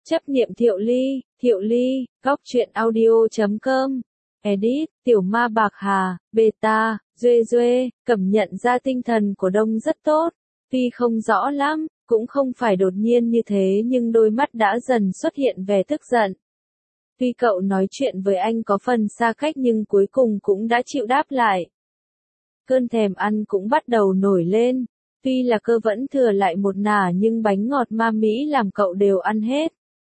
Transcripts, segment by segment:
Chấp niệm Thiệu Ly, góc truyện audio.com. Edit, Tiểu Ma Bạc Hà, Beta, Duê, Cẩm nhận ra tinh thần của Đông rất tốt. Tuy không rõ lắm, cũng không phải đột nhiên như thế nhưng đôi mắt đã dần xuất hiện vẻ tức giận. Tuy cậu nói chuyện với anh có phần xa cách nhưng cuối cùng cũng đã chịu đáp lại. Cơn thèm ăn cũng bắt đầu nổi lên. Tuy là cơ vẫn thừa lại một nả nhưng bánh ngọt ma Mỹ làm cậu đều ăn hết.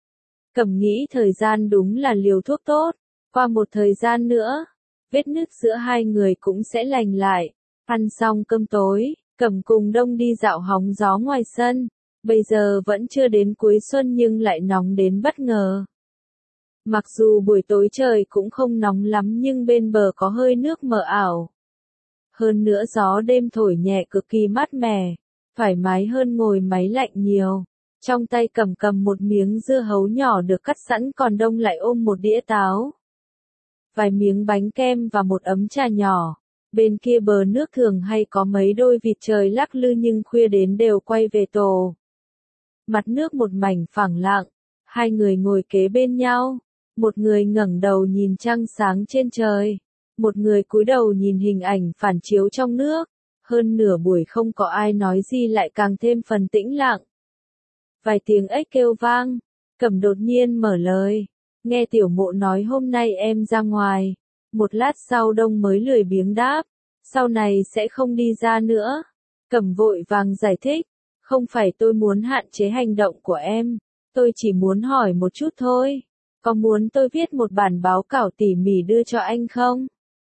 Cẩm nghĩ thời gian đúng là liều thuốc tốt. Qua một thời gian nữa, vết nứt giữa hai người cũng sẽ lành lại. Ăn xong cơm tối, Cẩm cùng Đông đi dạo hóng gió ngoài sân. Bây giờ vẫn chưa đến cuối xuân nhưng lại nóng đến bất ngờ. Mặc dù buổi tối trời cũng không nóng lắm nhưng bên bờ có hơi nước mờ ảo. Hơn nữa gió đêm thổi nhẹ cực kỳ mát mẻ, thoải mái hơn ngồi máy lạnh nhiều. Trong tay cầm một miếng dưa hấu nhỏ được cắt sẵn còn Đông lại ôm một đĩa táo. Vài miếng bánh kem và một ấm trà nhỏ. Bên kia bờ nước thường hay có mấy đôi vịt trời lắc lư nhưng khuya đến đều quay về tổ. Mặt nước một mảnh phẳng lặng, hai người ngồi kế bên nhau. Một người ngẩng đầu nhìn trăng sáng trên trời. Một người cúi đầu nhìn hình ảnh phản chiếu trong nước. Hơn nửa buổi không có ai nói gì lại càng thêm phần tĩnh lặng. Vài tiếng ếch kêu vang, Cẩm đột nhiên mở lời. Nghe Tiểu Mộ nói hôm nay em ra ngoài. Một lát sau Đông mới lười biếng đáp. Sau này sẽ không đi ra nữa. Cẩm vội vàng giải thích. Không phải tôi muốn hạn chế hành động của em. Tôi chỉ muốn hỏi một chút thôi. Có muốn tôi viết một bản báo cáo tỉ mỉ đưa cho anh không?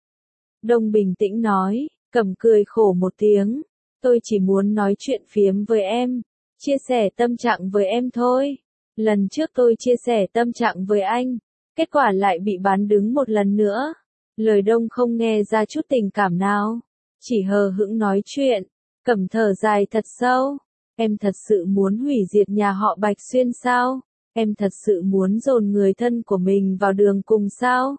Đông bình tĩnh nói. Cẩm cười khổ một tiếng. Tôi chỉ muốn nói chuyện phiếm với em. Chia sẻ tâm trạng với em thôi. Lần trước tôi chia sẻ tâm trạng với anh. Kết quả lại bị bán đứng một lần nữa. Lời Đông không nghe ra chút tình cảm nào. Chỉ hờ hững nói chuyện. Cẩm thở dài thật sâu. Em thật sự muốn hủy diệt nhà họ Bạch Xuyên sao? Em thật sự muốn dồn người thân của mình vào đường cùng sao?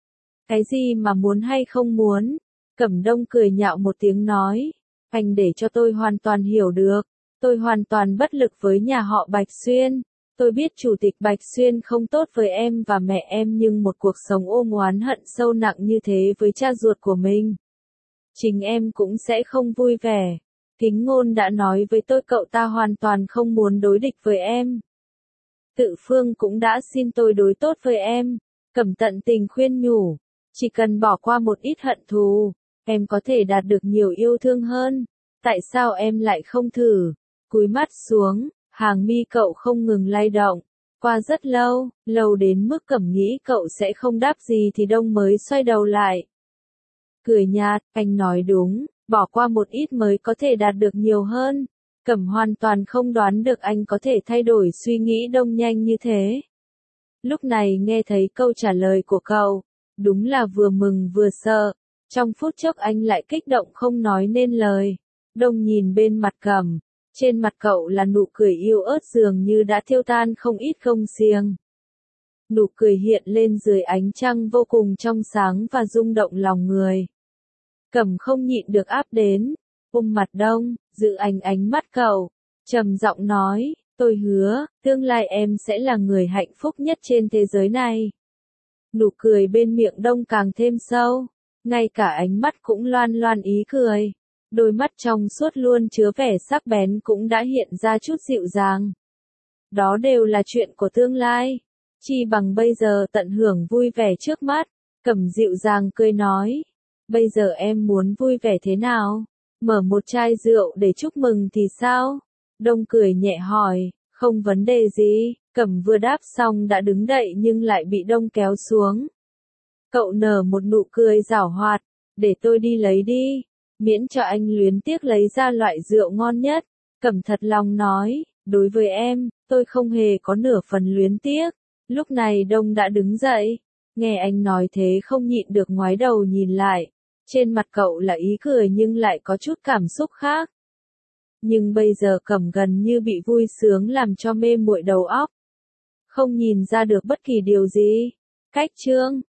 Cái gì mà muốn hay không muốn? Cẩm Đông cười nhạo một tiếng nói. Anh để cho tôi hoàn toàn hiểu được. Tôi hoàn toàn bất lực với nhà họ Bạch Xuyên. Tôi biết Chủ tịch Bạch Xuyên không tốt với em và mẹ em nhưng một cuộc sống ôm oán hận sâu nặng như thế với cha ruột của mình. Chính em cũng sẽ không vui vẻ. Kính Ngôn đã nói với tôi cậu ta hoàn toàn không muốn đối địch với em. Tự Phương cũng đã xin tôi đối tốt với em. Cẩm tận tình khuyên nhủ. Chỉ cần bỏ qua một ít hận thù, em có thể đạt được nhiều yêu thương hơn. Tại sao em lại không thử? Cúi mắt xuống, hàng mi cậu không ngừng lay động. Qua rất lâu đến mức Cẩm nghĩ cậu sẽ không đáp gì thì Đông mới xoay đầu lại. Cười nhạt, anh nói đúng, bỏ qua một ít mới có thể đạt được nhiều hơn. Cẩm hoàn toàn không đoán được anh có thể thay đổi suy nghĩ Đông nhanh như thế. Lúc này nghe thấy câu trả lời của cậu, đúng là vừa mừng vừa sợ. Trong phút chốc anh lại kích động không nói nên lời. Đông nhìn bên mặt Cẩm. Trên mặt cậu là nụ cười yêu ớt dường như đã thiêu tan không ít gông xiềng. Nụ cười hiện lên dưới ánh trăng vô cùng trong sáng và rung động lòng người. Cẩm không nhịn được áp đến, ôm mặt Đông, giữ ánh mắt cậu, trầm giọng nói, tôi hứa, tương lai em sẽ là người hạnh phúc nhất trên thế giới này. Nụ cười bên miệng Đông càng thêm sâu, ngay cả ánh mắt cũng loan ý cười. Đôi mắt trong suốt luôn chứa vẻ sắc bén cũng đã hiện ra chút dịu dàng. Đó đều là chuyện của tương lai. Chi bằng bây giờ tận hưởng vui vẻ trước mắt. Cẩm dịu dàng cười nói. Bây giờ em muốn vui vẻ thế nào? Mở một chai rượu để chúc mừng thì sao? Đông cười nhẹ hỏi. Không vấn đề gì. Cẩm vừa đáp xong đã đứng dậy nhưng lại bị Đông kéo xuống. Cậu nở một nụ cười giảo hoạt. Để tôi đi lấy đi. Miễn cho anh luyến tiếc lấy ra loại rượu ngon nhất. Cẩm thật lòng nói, đối với em, tôi không hề có nửa phần luyến tiếc. Lúc này Đông đã đứng dậy. Nghe anh nói thế không nhịn được ngoái đầu nhìn lại. Trên mặt cậu là ý cười nhưng lại có chút cảm xúc khác. Nhưng bây giờ Cẩm gần như bị vui sướng làm cho mê muội đầu óc. Không nhìn ra được bất kỳ điều gì. Cách chương